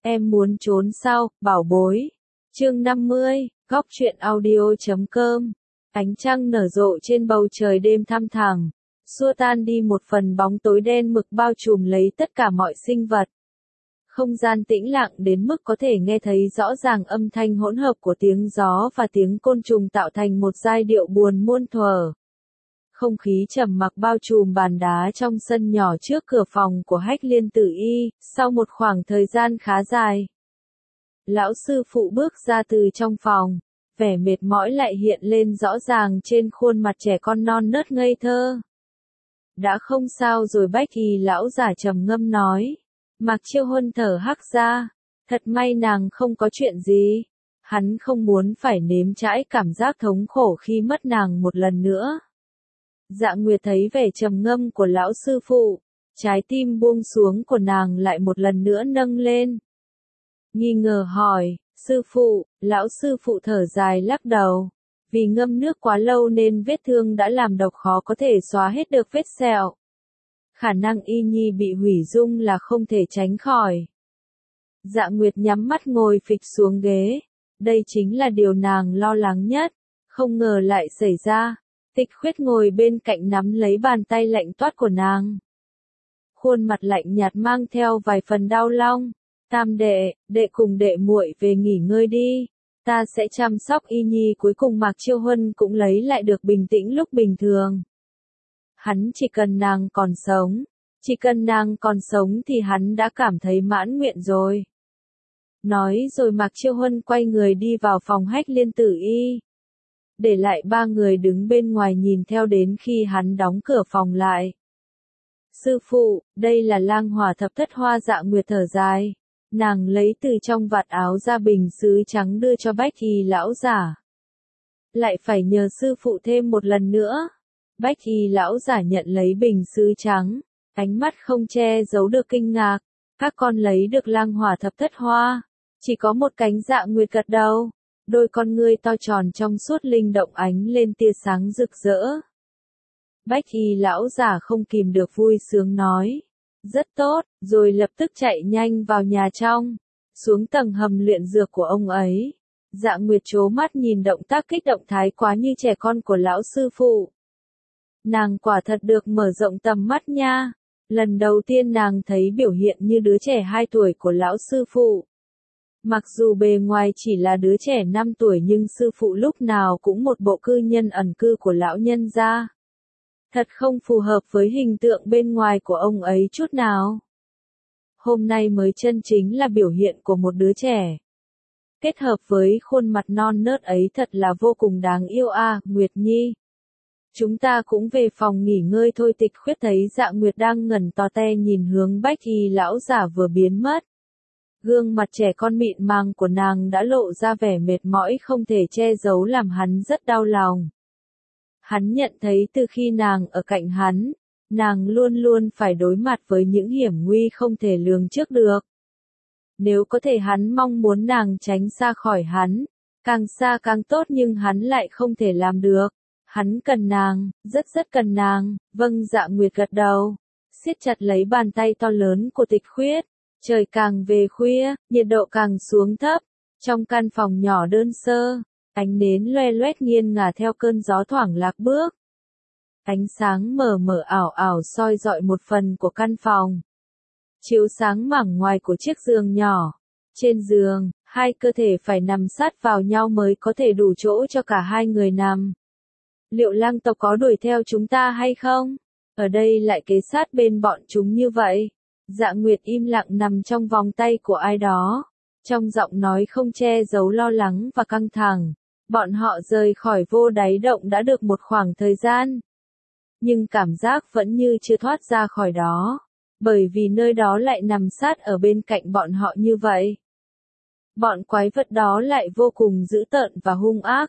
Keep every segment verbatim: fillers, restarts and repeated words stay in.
Em muốn trốn sao, bảo bối. Chương năm mươi, góc truyện audio chấm com. Ánh trăng nở rộ trên bầu trời đêm thăm thẳm, xua tan đi một phần bóng tối đen mực bao trùm lấy tất cả mọi sinh vật. Không gian tĩnh lặng đến mức có thể nghe thấy rõ ràng âm thanh hỗn hợp của tiếng gió và tiếng côn trùng tạo thành một giai điệu buồn muôn thuở. Không khí trầm mặc bao trùm bàn đá trong sân nhỏ trước cửa phòng của Hách Liên Tử Y, sau một khoảng thời gian khá dài. Lão sư phụ bước ra từ trong phòng, vẻ mệt mỏi lại hiện lên rõ ràng trên khuôn mặt trẻ con non nớt ngây thơ. Đã không sao rồi Bách Y lão giả trầm ngâm nói. Mạc Chiêu Huân thở hắt ra, thật may nàng không có chuyện gì. Hắn không muốn phải nếm trải cảm giác thống khổ khi mất nàng một lần nữa. Dạ Nguyệt thấy vẻ trầm ngâm của lão sư phụ, trái tim buông xuống của nàng lại một lần nữa nâng lên. Nghi ngờ hỏi, sư phụ, lão sư phụ thở dài lắc đầu. Vì ngâm nước quá lâu nên vết thương đã làm độc khó có thể xóa hết được vết sẹo. Khả năng Y Nhi bị hủy dung là không thể tránh khỏi. Dạ Nguyệt nhắm mắt ngồi phịch xuống ghế. Đây chính là điều nàng lo lắng nhất. Không ngờ lại xảy ra. Tịch Khuyết ngồi bên cạnh nắm lấy bàn tay lạnh toát của nàng. Khuôn mặt lạnh nhạt mang theo vài phần đau lòng. Tam đệ, đệ cùng đệ muội về nghỉ ngơi đi. Ta sẽ chăm sóc Y Nhi. Cuối cùng Mạc Chiêu Huân cũng lấy lại được bình tĩnh lúc bình thường. Hắn chỉ cần nàng còn sống. Chỉ cần nàng còn sống thì hắn đã cảm thấy mãn nguyện rồi. Nói rồi Mạc Chiêu Huân quay người đi vào phòng Hách Liên Tử Y. Để lại ba người đứng bên ngoài nhìn theo đến khi hắn đóng cửa phòng lại. Sư phụ, đây là lang hỏa thập thất hoa. Dạ Nguyệt thở dài. Nàng lấy từ trong vạt áo ra bình sứ trắng đưa cho Bách Y lão giả. Lại phải nhờ sư phụ thêm một lần nữa. Bách Y lão giả nhận lấy bình sứ trắng, ánh mắt không che giấu được kinh ngạc. Các con lấy được lang hỏa thập thất hoa. Chỉ có một cánh. Dạ Nguyệt gật đầu. Đôi con ngươi to tròn trong suốt linh động ánh lên tia sáng rực rỡ. Bách Y lão giả không kìm được vui sướng nói. Rất tốt, rồi lập tức chạy nhanh vào nhà trong, xuống tầng hầm luyện dược của ông ấy. Dạ Nguyệt trố mắt nhìn động tác kích động thái quá như trẻ con của lão sư phụ. Nàng quả thật được mở rộng tầm mắt nha. Lần đầu tiên nàng thấy biểu hiện như đứa trẻ hai tuổi của lão sư phụ. Mặc dù bề ngoài chỉ là đứa trẻ năm tuổi nhưng sư phụ lúc nào cũng một bộ cư nhân ẩn cư của lão nhân gia. Thật không phù hợp với hình tượng bên ngoài của ông ấy chút nào. Hôm nay mới chân chính là biểu hiện của một đứa trẻ. Kết hợp với khuôn mặt non nớt ấy thật là vô cùng đáng yêu a. À, Nguyệt Nhi. Chúng ta cũng về phòng nghỉ ngơi thôi. Tịch Khuyết thấy Dạ Nguyệt đang ngẩn to te nhìn hướng Bách Y lão giả vừa biến mất. Gương mặt trẻ con mịn màng của nàng đã lộ ra vẻ mệt mỏi không thể che giấu làm hắn rất đau lòng. Hắn nhận thấy từ khi nàng ở cạnh hắn, nàng luôn luôn phải đối mặt với những hiểm nguy không thể lường trước được. Nếu có thể hắn mong muốn nàng tránh xa khỏi hắn, càng xa càng tốt nhưng hắn lại không thể làm được. Hắn cần nàng, rất rất cần nàng. Vâng. Dạ Nguyệt gật đầu, siết chặt lấy bàn tay to lớn của Tịch Khuyết. Trời càng về khuya, nhiệt độ càng xuống thấp. Trong căn phòng nhỏ đơn sơ, ánh nến loe loét nghiêng ngả theo cơn gió thoảng lạc bước. Ánh sáng mờ mờ ảo ảo soi rọi một phần của căn phòng. Chiếu sáng mảng ngoài của chiếc giường nhỏ. Trên giường, hai cơ thể phải nằm sát vào nhau mới có thể đủ chỗ cho cả hai người nằm. Liệu lang tộc có đuổi theo chúng ta hay không? Ở đây lại kề sát bên bọn chúng như vậy. Dạ Nguyệt im lặng nằm trong vòng tay của ai đó. Trong giọng nói không che giấu lo lắng và căng thẳng. Bọn họ rời khỏi vô đáy động đã được một khoảng thời gian. Nhưng cảm giác vẫn như chưa thoát ra khỏi đó. Bởi vì nơi đó lại nằm sát ở bên cạnh bọn họ như vậy. Bọn quái vật đó lại vô cùng dữ tợn và hung ác.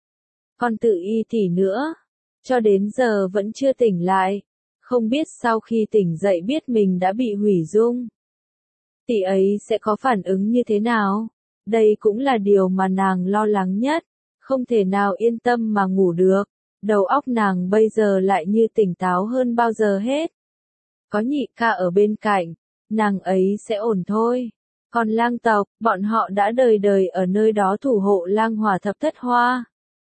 Còn Tử Y tỷ nữa, cho đến giờ vẫn chưa tỉnh lại. Không biết sau khi tỉnh dậy biết mình đã bị hủy dung. Tỷ ấy sẽ có phản ứng như thế nào? Đây cũng là điều mà nàng lo lắng nhất. Không thể nào yên tâm mà ngủ được. Đầu óc nàng bây giờ lại như tỉnh táo hơn bao giờ hết. Có nhị ca ở bên cạnh, nàng ấy sẽ ổn thôi. Còn lang tộc, bọn họ đã đời đời ở nơi đó thủ hộ lang hỏa thập thất hoa.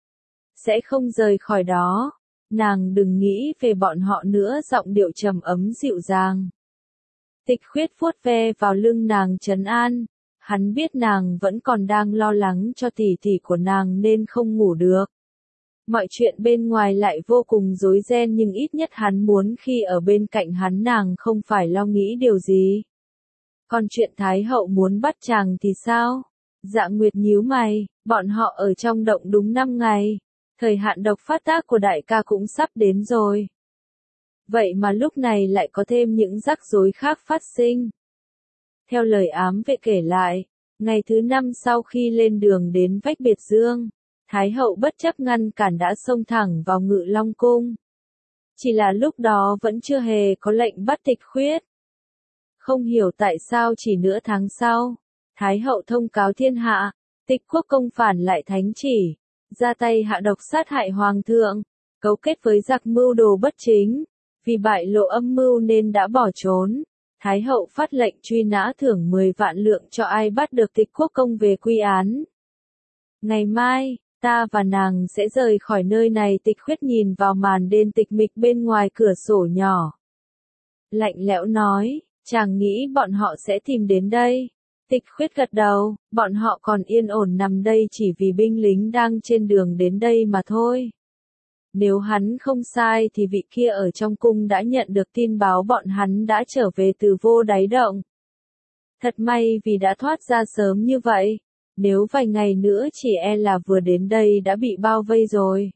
Sẽ không rời khỏi đó. Nàng đừng nghĩ về bọn họ nữa, giọng điệu trầm ấm dịu dàng. Tịch Khuyết vuốt ve vào lưng nàng trấn an. Hắn biết nàng vẫn còn đang lo lắng cho tỷ tỷ của nàng nên không ngủ được. Mọi chuyện bên ngoài lại vô cùng rối ren nhưng ít nhất hắn muốn khi ở bên cạnh hắn nàng không phải lo nghĩ điều gì. Còn chuyện Thái hậu muốn bắt chàng thì sao? Dạ Nguyệt nhíu mày, bọn họ ở trong động đúng năm ngày. Thời hạn độc phát tác của đại ca cũng sắp đến rồi. Vậy mà lúc này lại có thêm những rắc rối khác phát sinh. Theo lời ám vệ kể lại, ngày thứ năm sau khi lên đường đến vách Biệt Dương, Thái hậu bất chấp ngăn cản đã xông thẳng vào Ngự Long cung. Chỉ là lúc đó vẫn chưa hề có lệnh bắt Tịch Khuyết. Không hiểu tại sao chỉ nửa tháng sau, Thái hậu thông cáo thiên hạ, Tịch quốc công phản lại thánh chỉ, ra tay hạ độc sát hại hoàng thượng, cấu kết với giặc mưu đồ bất chính, vì bại lộ âm mưu nên đã bỏ trốn. Thái hậu phát lệnh truy nã thưởng mười vạn lượng cho ai bắt được Tịch quốc công về quy án. Ngày mai, ta và nàng sẽ rời khỏi nơi này. Tịch Khuyết nhìn vào màn đêm tịch mịch bên ngoài cửa sổ nhỏ. Lạnh lẽo nói, chàng nghĩ bọn họ sẽ tìm đến đây. Tịch Khuyết gật đầu, bọn họ còn yên ổn nằm đây chỉ vì binh lính đang trên đường đến đây mà thôi. Nếu hắn không sai thì vị kia ở trong cung đã nhận được tin báo bọn hắn đã trở về từ Vô Đáy Động. Thật may vì đã thoát ra sớm như vậy. Nếu vài ngày nữa chỉ e là vừa đến đây đã bị bao vây rồi.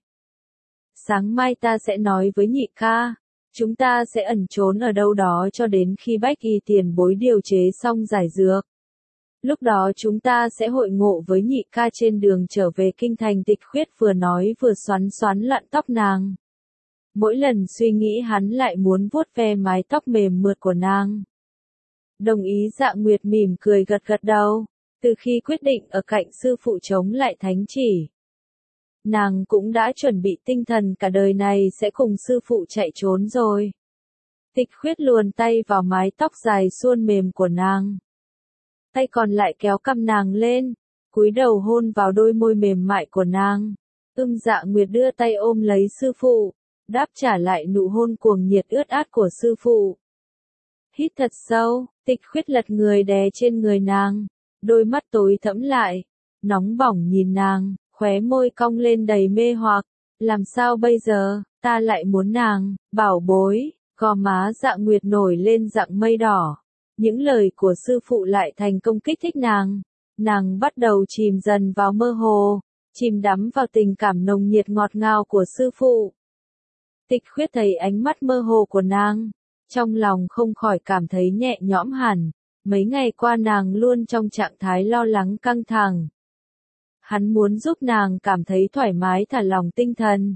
Sáng mai ta sẽ nói với nhị ca. Chúng ta sẽ ẩn trốn ở đâu đó cho đến khi Bách Y tiền bối điều chế xong giải dược. Lúc đó chúng ta sẽ hội ngộ với nhị ca trên đường trở về kinh thành. Tịch Khuyết vừa nói vừa xoắn xoắn lặn tóc nàng. Mỗi lần suy nghĩ hắn lại muốn vuốt ve mái tóc mềm mượt của nàng. Đồng ý. Dạ Nguyệt mỉm cười gật gật đầu. Từ khi quyết định ở cạnh sư phụ chống lại thánh chỉ, nàng cũng đã chuẩn bị tinh thần cả đời này sẽ cùng sư phụ chạy trốn rồi. Tịch Khuyết luồn tay vào mái tóc dài suôn mềm của nàng. Tay còn lại kéo cằm nàng lên, cúi đầu hôn vào đôi môi mềm mại của nàng. Ưm Dạ Nguyệt đưa tay ôm lấy sư phụ, đáp trả lại nụ hôn cuồng nhiệt ướt át của sư phụ. Hít thật sâu, Tịch Khuyết lật người đè trên người nàng. Đôi mắt tối thẫm lại, nóng bỏng nhìn nàng, khóe môi cong lên đầy mê hoặc. Làm sao bây giờ, ta lại muốn nàng, bảo bối, gò má Dạ Nguyệt nổi lên dạng mây đỏ. Những lời của sư phụ lại thành công kích thích nàng. Nàng bắt đầu chìm dần vào mơ hồ, chìm đắm vào tình cảm nồng nhiệt ngọt ngào của sư phụ. Tịch Khuyết thấy ánh mắt mơ hồ của nàng, trong lòng không khỏi cảm thấy nhẹ nhõm hẳn. Mấy ngày qua nàng luôn trong trạng thái lo lắng căng thẳng. Hắn muốn giúp nàng cảm thấy thoải mái thả lỏng tinh thần.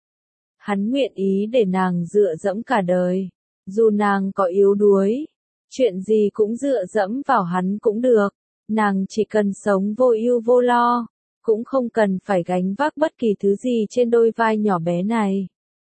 Hắn nguyện ý để nàng dựa dẫm cả đời. Dù nàng có yếu đuối, chuyện gì cũng dựa dẫm vào hắn cũng được. Nàng chỉ cần sống vô ưu vô lo, cũng không cần phải gánh vác bất kỳ thứ gì trên đôi vai nhỏ bé này.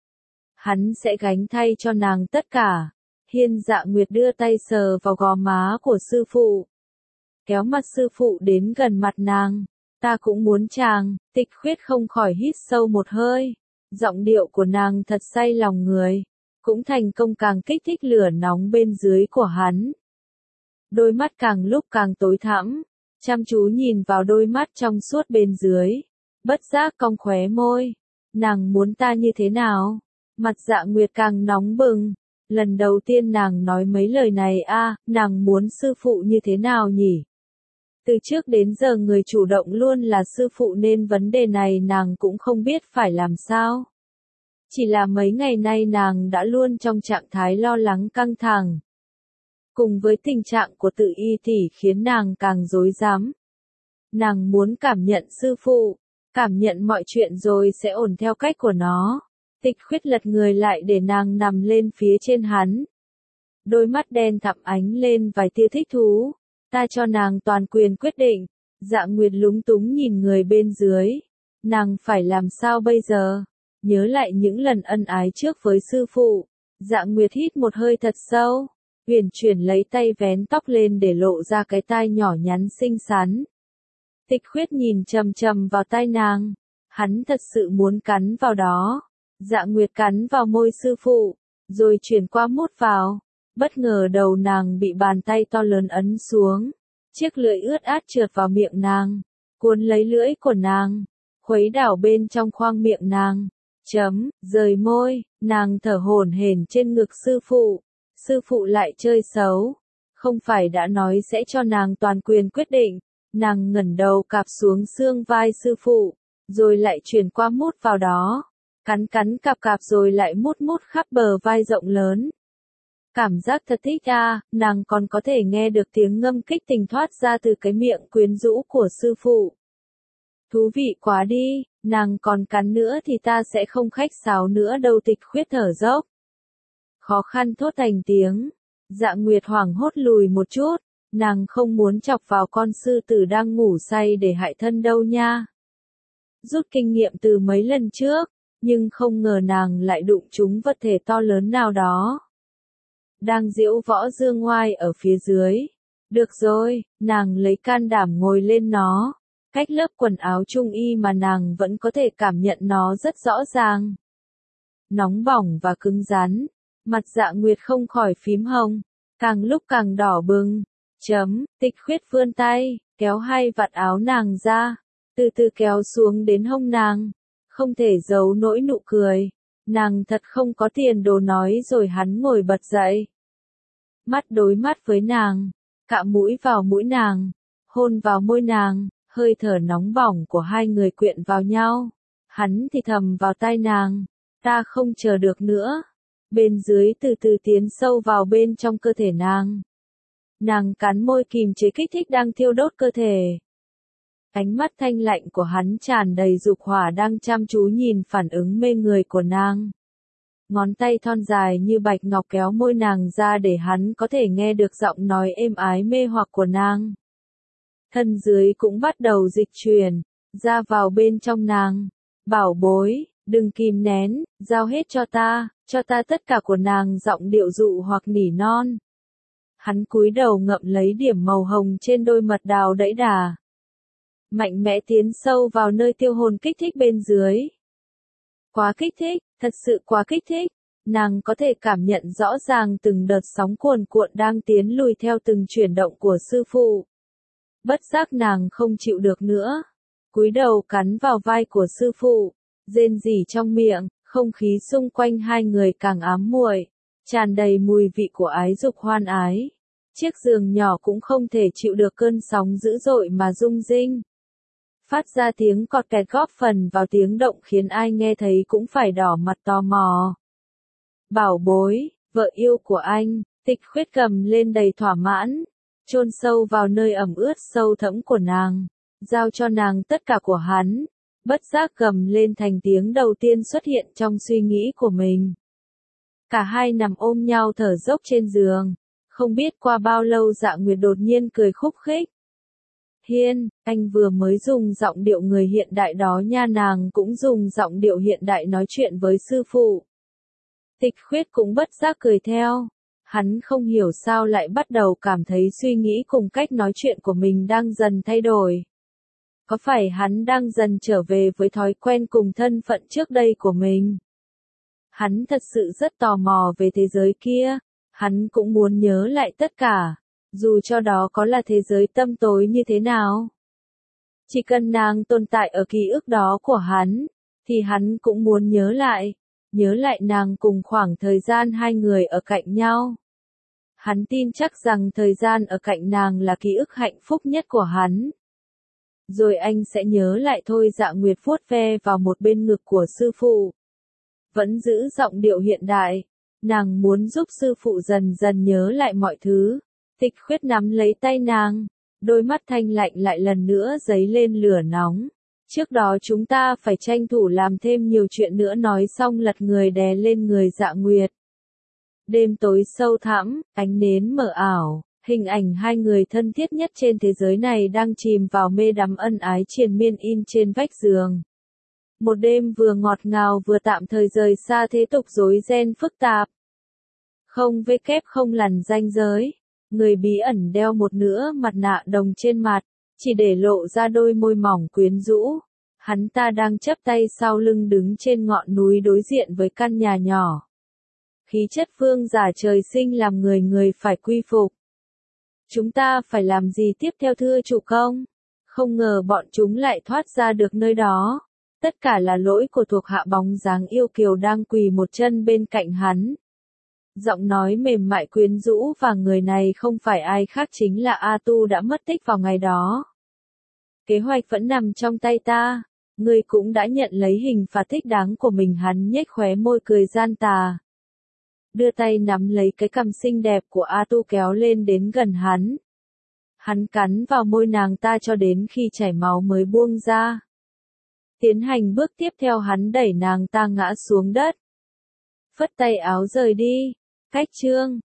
Hắn sẽ gánh thay cho nàng tất cả. Hiên Dạ Nguyệt đưa tay sờ vào gò má của sư phụ. Kéo mặt sư phụ đến gần mặt nàng. Ta cũng muốn chàng. Tịch Khuyết không khỏi hít sâu một hơi. Giọng điệu của nàng thật say lòng người. Cũng thành công càng kích thích lửa nóng bên dưới của hắn. Đôi mắt càng lúc càng tối thẫm. Chăm chú nhìn vào đôi mắt trong suốt bên dưới. Bất giác cong khóe môi. Nàng muốn ta như thế nào? Mặt Dạ Nguyệt càng nóng bừng. Lần đầu tiên nàng nói mấy lời này a, à, nàng muốn sư phụ như thế nào nhỉ? Từ trước đến giờ người chủ động luôn là sư phụ nên vấn đề này nàng cũng không biết phải làm sao. Chỉ là mấy ngày nay nàng đã luôn trong trạng thái lo lắng căng thẳng. Cùng với tình trạng của Tự Y tỷ khiến nàng càng rối rắm. Nàng muốn cảm nhận sư phụ, cảm nhận mọi chuyện rồi sẽ ổn theo cách của nó. Tịch Khuyết lật người lại để nàng nằm lên phía trên hắn. Đôi mắt đen thẳm ánh lên vài tia thích thú. Ta cho nàng toàn quyền quyết định. Dạ Nguyệt lúng túng nhìn người bên dưới. Nàng phải làm sao bây giờ? Nhớ lại những lần ân ái trước với sư phụ. Dạ Nguyệt hít một hơi thật sâu. huyền chuyển lấy tay vén tóc lên để lộ ra cái tai nhỏ nhắn xinh xắn. Tịch Khuyết nhìn chằm chằm vào tai nàng, hắn thật sự muốn cắn vào đó. Dạ Nguyệt cắn vào môi sư phụ, rồi chuyển qua mút vào, bất ngờ đầu nàng bị bàn tay to lớn ấn xuống, chiếc lưỡi ướt át trượt vào miệng nàng, cuốn lấy lưỡi của nàng, khuấy đảo bên trong khoang miệng nàng, chấm, rời môi, nàng thở hổn hển trên ngực sư phụ, sư phụ lại chơi xấu, không phải đã nói sẽ cho nàng toàn quyền quyết định, nàng ngẩng đầu cạp xuống xương vai sư phụ, rồi lại chuyển qua mút vào đó, cắn cắn cạp cạp rồi lại mút mút khắp bờ vai rộng lớn. Cảm giác thật thích à, nàng còn có thể nghe được tiếng ngâm kích tình thoát ra từ cái miệng quyến rũ của sư phụ. Thú vị quá đi, nàng còn cắn nữa thì ta sẽ không khách sáo nữa đâu. Tịch Khuyết thở dốc, khó khăn thốt thành tiếng. Dạ Nguyệt hoảng hốt lùi một chút, nàng không muốn chọc vào con sư tử đang ngủ say để hại thân đâu nha. Rút kinh nghiệm từ mấy lần trước, nhưng không ngờ nàng lại đụng trúng vật thể to lớn nào đó. Đang diễu võ dương ngoai ở phía dưới. Được rồi, nàng lấy can đảm ngồi lên nó. Cách lớp quần áo trung y mà nàng vẫn có thể cảm nhận nó rất rõ ràng. Nóng bỏng và cứng rắn. Mặt Dạ Nguyệt không khỏi phím hồng, càng lúc càng đỏ bừng. Chấm, Tịch Khuyết vươn tay, kéo hai vạt áo nàng ra, từ từ kéo xuống đến hông nàng. Không thể giấu nỗi nụ cười. Nàng thật không có tiền đồ nói rồi hắn ngồi bật dậy. Mắt đối mắt với nàng, cạ mũi vào mũi nàng, hôn vào môi nàng, hơi thở nóng bỏng của hai người quyện vào nhau. Hắn thì thầm vào tai nàng, ta không chờ được nữa. Bên dưới từ từ tiến sâu vào bên trong cơ thể nàng. Nàng cắn môi kìm chế kích thích đang thiêu đốt cơ thể. Ánh mắt thanh lạnh của hắn tràn đầy dục hỏa đang chăm chú nhìn phản ứng mê người của nàng. Ngón tay thon dài như bạch ngọc kéo môi nàng ra để hắn có thể nghe được giọng nói êm ái mê hoặc của nàng. Thân dưới cũng bắt đầu dịch chuyển, ra vào bên trong nàng. Bảo bối, đừng kìm nén, giao hết cho ta, cho ta tất cả của nàng. Giọng điệu dụ hoặc nỉ non. Hắn cúi đầu ngậm lấy điểm màu hồng trên đôi mật đào đẫy đà. Mạnh mẽ tiến sâu vào nơi tiêu hồn kích thích bên dưới. Quá kích thích, thật sự quá kích thích. Nàng có thể cảm nhận rõ ràng từng đợt sóng cuồn cuộn đang tiến lùi theo từng chuyển động của sư phụ. Bất giác nàng không chịu được nữa. Cúi đầu cắn vào vai của sư phụ, rên rỉ trong miệng, không khí xung quanh hai người càng ám muội, tràn đầy mùi vị của ái dục hoan ái. Chiếc giường nhỏ cũng không thể chịu được cơn sóng dữ dội mà rung rinh. Phát ra tiếng cọt kẹt góp phần vào tiếng động khiến ai nghe thấy cũng phải đỏ mặt tò mò. Bảo bối, vợ yêu của anh, Tịch Khuyết cầm lên đầy thỏa mãn, chôn sâu vào nơi ẩm ướt sâu thẫm của nàng, giao cho nàng tất cả của hắn, bất giác gầm lên thành tiếng đầu tiên xuất hiện trong suy nghĩ của mình. Cả hai nằm ôm nhau thở dốc trên giường, không biết qua bao lâu Dạ Nguyệt đột nhiên cười khúc khích. Hiên, anh vừa mới dùng giọng điệu người hiện đại đó nha. Nàng cũng dùng giọng điệu hiện đại nói chuyện với sư phụ. Tịch Khuyết cũng bất giác cười theo. Hắn không hiểu sao lại bắt đầu cảm thấy suy nghĩ cùng cách nói chuyện của mình đang dần thay đổi. Có phải hắn đang dần trở về với thói quen cùng thân phận trước đây của mình? Hắn thật sự rất tò mò về thế giới kia. Hắn cũng muốn nhớ lại tất cả. Dù cho đó có là thế giới tăm tối như thế nào. Chỉ cần nàng tồn tại ở ký ức đó của hắn, thì hắn cũng muốn nhớ lại. Nhớ lại nàng cùng khoảng thời gian hai người ở cạnh nhau. Hắn tin chắc rằng thời gian ở cạnh nàng là ký ức hạnh phúc nhất của hắn. Rồi anh sẽ nhớ lại thôi. Dạ Nguyệt vuốt ve vào một bên ngực của sư phụ. Vẫn giữ giọng điệu hiện đại. Nàng muốn giúp sư phụ dần dần nhớ lại mọi thứ. Tịch Khuyết nắm lấy tay nàng, đôi mắt thanh lạnh lại lần nữa dấy lên lửa nóng. Trước đó chúng ta phải tranh thủ làm thêm nhiều chuyện nữa. Nói xong lật người đè lên người Dạ Nguyệt. Đêm tối sâu thẳm, ánh nến mờ ảo, hình ảnh hai người thân thiết nhất trên thế giới này đang chìm vào mê đắm ân ái triền miên in trên vách giường. Một đêm vừa ngọt ngào vừa tạm thời rời xa thế tục rối ren phức tạp. Không vê kép không lằn ranh giới. Người bí ẩn đeo một nửa mặt nạ đồng trên mặt, chỉ để lộ ra đôi môi mỏng quyến rũ. Hắn ta đang chắp tay sau lưng đứng trên ngọn núi đối diện với căn nhà nhỏ. Khí chất vương giả trời sinh làm người người phải quy phục. Chúng ta phải làm gì tiếp theo thưa chủ công? Không ngờ bọn chúng lại thoát ra được nơi đó. Tất cả là lỗi của thuộc hạ bóng dáng yêu kiều đang quỳ một chân bên cạnh hắn. Giọng nói mềm mại quyến rũ và người này không phải ai khác chính là A Tu đã mất tích vào ngày đó. Kế hoạch vẫn nằm trong tay ta. Ngươi cũng đã nhận lấy hình phạt thích đáng của mình, hắn nhếch khóe môi cười gian tà. Đưa tay nắm lấy cái cằm xinh đẹp của A Tu kéo lên đến gần hắn. Hắn cắn vào môi nàng ta cho đến khi chảy máu mới buông ra. Tiến hành bước tiếp theo, hắn đẩy nàng ta ngã xuống đất. Phất tay áo rời đi. Cách chương